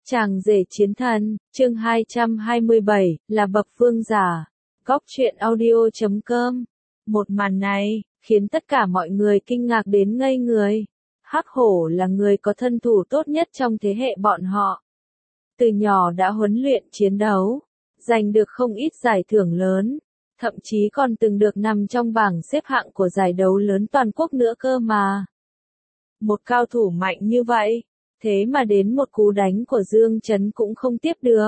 Chàng rể chiến thần, chương 227, là bậc vương giả. Góc truyện audio.com. Một màn này, khiến tất cả mọi người kinh ngạc đến ngây người. Hắc Hổ là người có thân thủ tốt nhất trong thế hệ bọn họ. Từ nhỏ đã huấn luyện chiến đấu, giành được không ít giải thưởng lớn, thậm chí còn từng được nằm trong bảng xếp hạng của giải đấu lớn toàn quốc nữa cơ mà. Một cao thủ mạnh như vậy, thế mà đến một cú đánh của Dương Chấn cũng không tiếp được.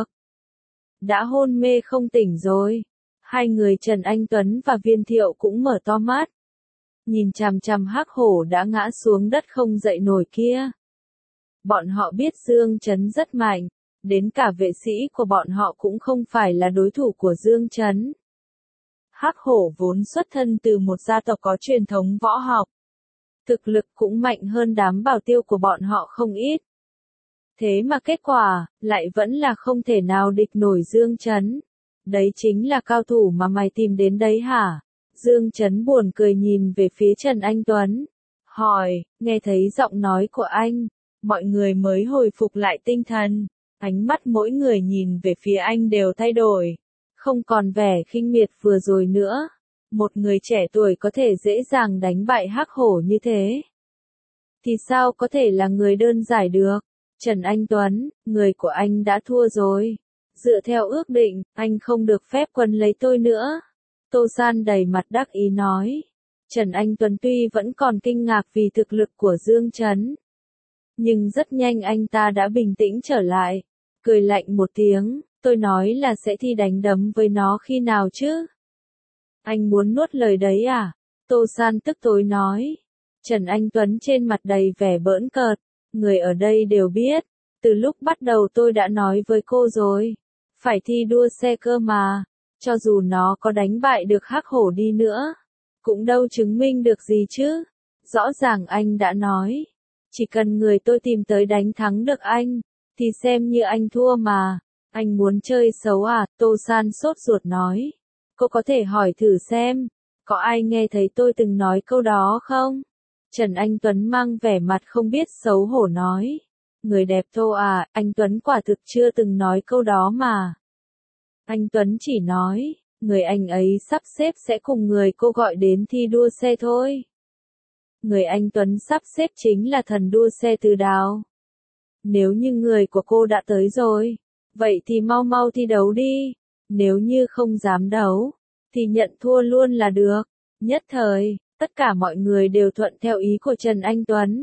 Đã hôn mê không tỉnh rồi. Hai người Trần Anh Tuấn và Viên Thiệu cũng mở to mắt. Nhìn chằm chằm Hắc Hổ đã ngã xuống đất không dậy nổi kia. Bọn họ biết Dương Chấn rất mạnh, đến cả vệ sĩ của bọn họ cũng không phải là đối thủ của Dương Chấn. Hắc Hổ vốn xuất thân từ một gia tộc có truyền thống võ học. Thực lực cũng mạnh hơn đám bảo tiêu của bọn họ không ít. Thế mà kết quả, lại vẫn là không thể nào địch nổi Dương Chấn. Đấy chính là cao thủ mà mày tìm đến đấy hả? Dương Chấn buồn cười nhìn về phía Trần Anh Tuấn. Hỏi, nghe thấy giọng nói của anh, mọi người mới hồi phục lại tinh thần. Ánh mắt mỗi người nhìn về phía anh đều thay đổi. Không còn vẻ khinh miệt vừa rồi nữa. Một người trẻ tuổi có thể dễ dàng đánh bại Hắc Hổ như thế. Thì sao có thể là người đơn giản được? Trần Anh Tuấn, người của anh đã thua rồi. Dựa theo ước định, anh không được phép quấn lấy tôi nữa. Tô San đầy mặt đắc ý nói. Trần Anh Tuấn tuy vẫn còn kinh ngạc vì thực lực của Dương Chấn. Nhưng rất nhanh anh ta đã bình tĩnh trở lại. Cười lạnh một tiếng, tôi nói là sẽ thi đánh đấm với nó khi nào chứ? Anh muốn nuốt lời đấy à? Tô San tức tối nói. Trần Anh Tuấn trên mặt đầy vẻ bỡn cợt. Người ở đây đều biết. Từ lúc bắt đầu tôi đã nói với cô rồi. Phải thi đua xe cơ mà. Cho dù nó có đánh bại được Hắc Hổ đi nữa. Cũng đâu chứng minh được gì chứ. Rõ ràng anh đã nói. Chỉ cần người tôi tìm tới đánh thắng được anh. Thì xem như anh thua mà. Anh muốn chơi xấu à? Tô San sốt ruột nói. Cô có thể hỏi thử xem. Có ai nghe thấy tôi từng nói câu đó không? Trần Anh Tuấn mang vẻ mặt không biết xấu hổ nói. Người đẹp Tô à, anh Tuấn quả thực chưa từng nói câu đó mà. Anh Tuấn chỉ nói, người anh ấy sắp xếp sẽ cùng người cô gọi đến thi đua xe thôi. Người anh Tuấn sắp xếp chính là thần đua xe Từ Đào. Nếu như người của cô đã tới rồi, vậy thì mau mau thi đấu đi. Nếu như không dám đấu, thì nhận thua luôn là được. Nhất thời, tất cả mọi người đều thuận theo ý của Trần Anh Tuấn.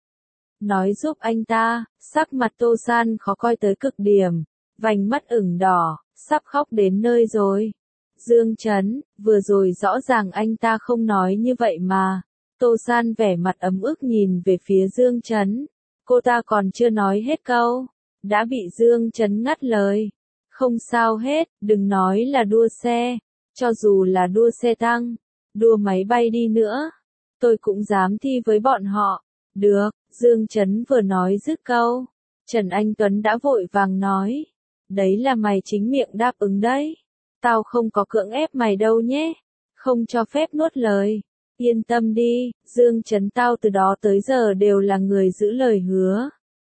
Nói giúp anh ta, sắc mặt Tô San khó coi tới cực điểm, vành mắt ửng đỏ, sắp khóc đến nơi rồi. Dương Chấn, vừa rồi rõ ràng anh ta không nói như vậy mà. Tô San vẻ mặt ấm ức nhìn về phía Dương Chấn. Cô ta còn chưa nói hết câu, đã bị Dương Chấn ngắt lời. Không sao hết, đừng nói là đua xe, cho dù là đua xe tăng, đua máy bay đi nữa, tôi cũng dám thi với bọn họ. Được, Dương Chấn vừa nói dứt câu, Trần Anh Tuấn đã vội vàng nói. Đấy là mày chính miệng đáp ứng đấy. Tao không có cưỡng ép mày đâu nhé. Không cho phép nuốt lời. Yên tâm đi, Dương Chấn tao từ đó tới giờ đều là người giữ lời hứa.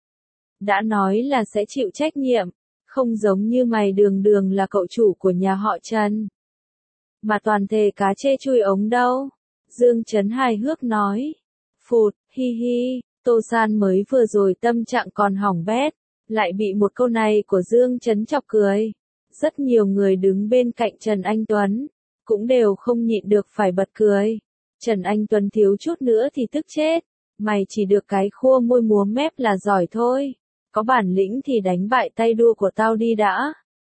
Đã nói là sẽ chịu trách nhiệm. Không giống như mày đường đường là cậu chủ của nhà họ Trần. Mà toàn thể cá chê chui ống đâu. Dương Chấn hài hước nói. Phụt, hi hi, Tô San mới vừa rồi tâm trạng còn hỏng bét. Lại bị một câu này của Dương Chấn chọc cười. Rất nhiều người đứng bên cạnh Trần Anh Tuấn. Cũng đều không nhịn được phải bật cười. Trần Anh Tuấn thiếu chút nữa thì tức chết. Mày chỉ được cái khua môi múa mép là giỏi thôi. Có bản lĩnh thì đánh bại tay đua của tao đi đã.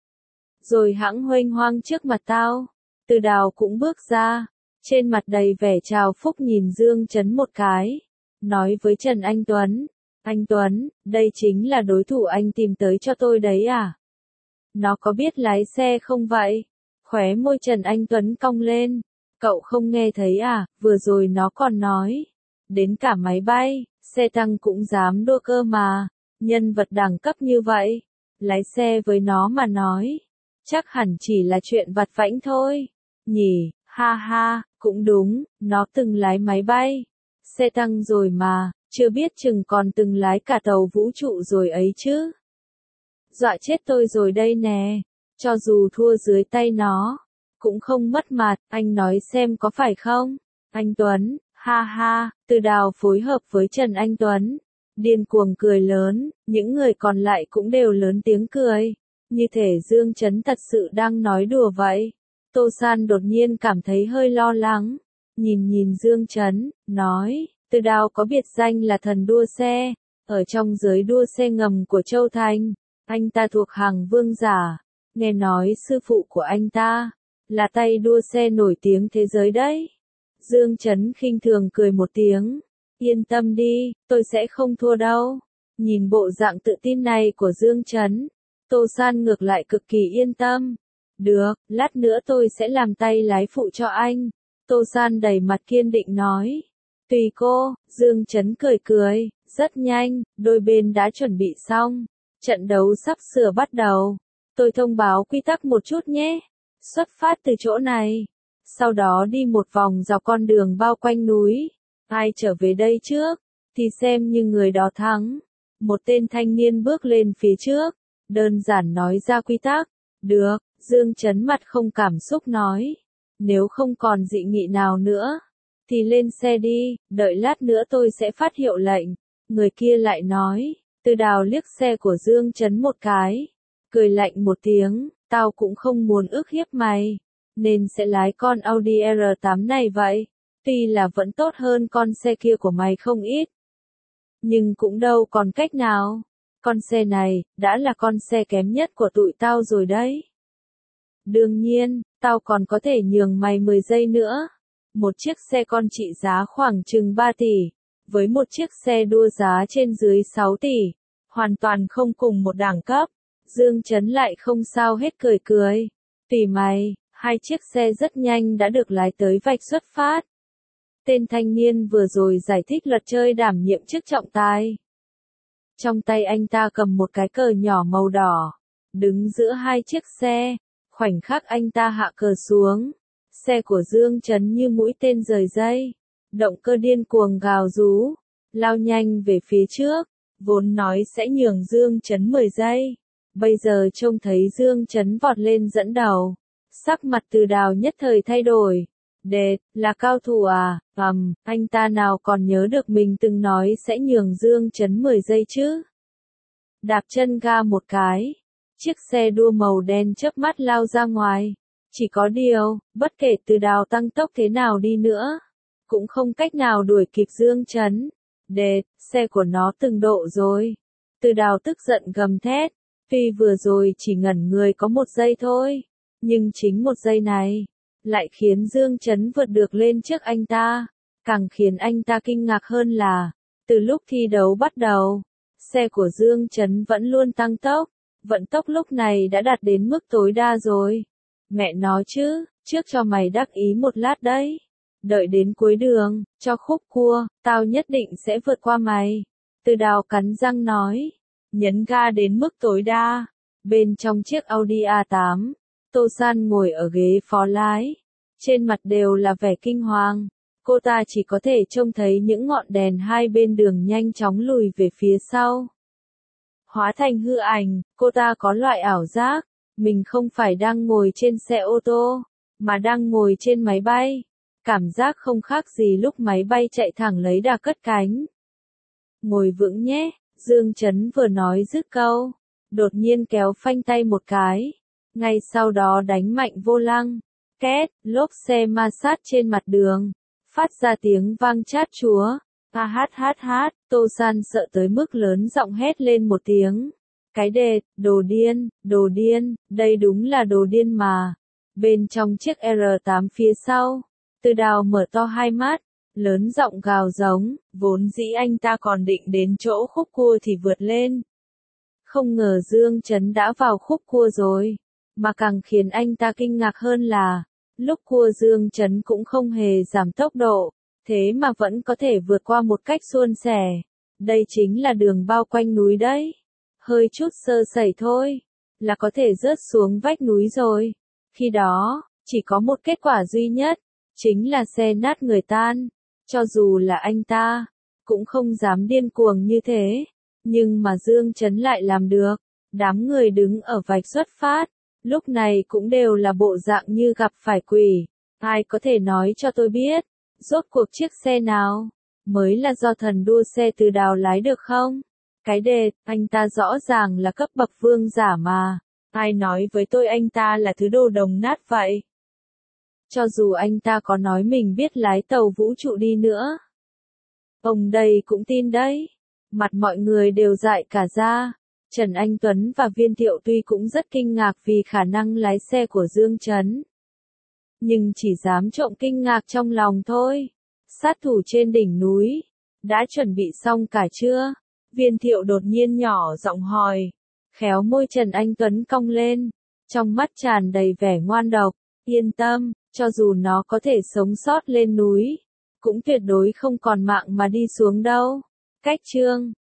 Rồi hãng huênh hoang trước mặt tao. Từ Đào cũng bước ra. Trên mặt đầy vẻ trào phúc nhìn Dương Chấn một cái. Nói với Trần Anh Tuấn. Anh Tuấn, đây chính là đối thủ anh tìm tới cho tôi đấy à? Nó có biết lái xe không vậy? Khóe môi Trần Anh Tuấn cong lên. Cậu không nghe thấy à, vừa rồi nó còn nói. Đến cả máy bay, xe tăng cũng dám đua cơ mà. Nhân vật đẳng cấp như vậy, lái xe với nó mà nói, chắc hẳn chỉ là chuyện vặt vãnh thôi. Nhỉ, ha ha, cũng đúng, nó từng lái máy bay, xe tăng rồi mà, chưa biết chừng còn từng lái cả tàu vũ trụ rồi ấy chứ. dọa chết tôi rồi đây nè. Cho dù thua dưới tay nó, cũng không mất mặt, anh nói xem có phải không? Anh Tuấn, ha ha, Từ Đào phối hợp với Trần Anh Tuấn, điên cuồng cười lớn, những người còn lại cũng đều lớn tiếng cười, như thể Dương Chấn thật sự đang nói đùa vậy. Tô San đột nhiên cảm thấy hơi lo lắng, nhìn Dương Chấn, nói, Từ Đào có biệt danh là thần đua xe, ở trong giới đua xe ngầm của Châu Thành, anh ta thuộc hàng vương giả, nghe nói sư phụ của anh ta là tay đua xe nổi tiếng thế giới đấy. Dương Chấn khinh thường cười một tiếng, yên tâm đi, tôi sẽ không thua đâu. Nhìn bộ dạng tự tin này của Dương Chấn, Tô San ngược lại cực kỳ yên tâm. Được, lát nữa tôi sẽ làm tay lái phụ cho anh. Tô San đầy mặt kiên định nói. Tùy cô, Dương Chấn cười cười, rất nhanh, đôi bên đã chuẩn bị xong. Trận đấu sắp sửa bắt đầu. Tôi thông báo quy tắc một chút nhé. Xuất phát từ chỗ này. Sau đó đi một vòng dọc con đường bao quanh núi. Ai trở về đây trước, thì xem như người đó thắng. Một tên thanh niên bước lên phía trước, đơn giản nói ra quy tắc. Được, Dương Chấn mặt không cảm xúc nói. Nếu không còn dị nghị nào nữa, thì lên xe đi, đợi lát nữa tôi sẽ phát hiệu lệnh. Người kia lại nói, Từ Đào liếc xe của Dương Chấn một cái, cười lạnh một tiếng, tao cũng không muốn ức hiếp mày, nên sẽ lái con Audi R8 này vậy. Tuy là vẫn tốt hơn con xe kia của mày không ít, nhưng cũng đâu còn cách nào. Con xe này, đã là con xe kém nhất của tụi tao rồi đấy. Đương nhiên, tao còn có thể nhường mày 10 giây nữa. Một chiếc xe con trị giá khoảng chừng 3 tỷ, với một chiếc xe đua giá trên dưới 6 tỷ, hoàn toàn không cùng một đẳng cấp. Dương Chấn lại không sao hết cười cười. Tùy mày, hai chiếc xe rất nhanh đã được lái tới vạch xuất phát. Tên thanh niên vừa rồi giải thích luật chơi đảm nhiệm chức trọng tài. Trong tay anh ta cầm một cái cờ nhỏ màu đỏ, đứng giữa hai chiếc xe. Khoảnh khắc anh ta hạ cờ xuống, xe của Dương Chấn như mũi tên rời dây, động cơ điên cuồng gào rú, lao nhanh về phía trước, vốn nói sẽ nhường Dương Chấn 10 giây. Bây giờ trông thấy Dương Chấn vọt lên dẫn đầu, sắc mặt Từ Đào nhất thời thay đổi. Đệt, là cao thủ à, anh ta nào còn nhớ được mình từng nói sẽ nhường Dương Chấn 10 giây chứ. Đạp chân ga một cái, chiếc xe đua màu đen chớp mắt lao ra ngoài. Chỉ có điều, bất kể Từ Đào tăng tốc thế nào đi nữa, cũng không cách nào đuổi kịp Dương Chấn. Đệt, xe của nó từng độ rồi. Từ Đào tức giận gầm thét, tuy vừa rồi chỉ ngẩn người có 1 giây thôi, nhưng chính 1 giây này, lại khiến Dương Chấn vượt được lên trước anh ta. Càng khiến anh ta kinh ngạc hơn là, từ lúc thi đấu bắt đầu, xe của Dương Chấn vẫn luôn tăng tốc. Vận tốc lúc này đã đạt đến mức tối đa rồi. Mẹ nói chứ, trước cho mày đắc ý một lát đấy. Đợi đến cuối đường, cho khúc cua, tao nhất định sẽ vượt qua mày. Từ Đào cắn răng nói, nhấn ga đến mức tối đa. Bên trong chiếc Audi A8, Tô San ngồi ở ghế phó lái. Trên mặt đều là vẻ kinh hoàng. Cô ta chỉ có thể trông thấy những ngọn đèn hai bên đường nhanh chóng lùi về phía sau. Hóa thành hư ảnh, cô ta có loại ảo giác, mình không phải đang ngồi trên xe ô tô, mà đang ngồi trên máy bay. Cảm giác không khác gì lúc máy bay chạy thẳng lấy đà cất cánh. Ngồi vững nhé, Dương Chấn vừa nói dứt câu, đột nhiên kéo phanh tay một cái, ngay sau đó đánh mạnh vô lăng, két, lốp xe ma sát trên mặt đường, phát ra tiếng vang chát chúa. Hát, Tô San sợ tới mức lớn giọng hét lên một tiếng. Cái đệt, đồ điên, đây đúng là đồ điên mà. Bên trong chiếc R8 phía sau, Từ Đào mở to hai mắt, lớn giọng gào giống, vốn dĩ anh ta còn định đến chỗ khúc cua thì vượt lên. Không ngờ Dương Chấn đã vào khúc cua rồi, mà càng khiến anh ta kinh ngạc hơn là, lúc cua Dương Chấn cũng không hề giảm tốc độ. Thế mà vẫn có thể vượt qua một cách suôn sẻ. Đây chính là đường bao quanh núi đấy. Hơi chút sơ sẩy thôi, là có thể rớt xuống vách núi rồi. Khi đó, chỉ có một kết quả duy nhất, chính là xe nát người tan. Cho dù là anh ta, cũng không dám điên cuồng như thế. Nhưng mà Dương Chấn lại làm được. Đám người đứng ở vạch xuất phát, lúc này cũng đều là bộ dạng như gặp phải quỷ. Ai có thể nói cho tôi biết, rốt cuộc chiếc xe nào mới là do thần đua xe từ Đào lái được không? Cái đề, anh ta rõ ràng là cấp bậc vương giả mà. Ai nói với tôi anh ta là thứ đồ đồng nát vậy? Cho dù anh ta có nói mình biết lái tàu vũ trụ đi nữa, ông đây cũng tin đấy. Mặt mọi người đều dại cả ra. Trần Anh Tuấn và Viên Thiệu tuy cũng rất kinh ngạc vì khả năng lái xe của Dương Trấn, nhưng chỉ dám trộm kinh ngạc trong lòng thôi. Sát thủ trên đỉnh núi, đã chuẩn bị xong cả chưa? Viên Thiệu đột nhiên nhỏ giọng hỏi. Khéo môi Trần Anh Tuấn cong lên, trong mắt tràn đầy vẻ ngoan độc. Yên tâm, cho dù nó có thể sống sót lên núi, cũng tuyệt đối không còn mạng mà đi xuống đâu. Cách chương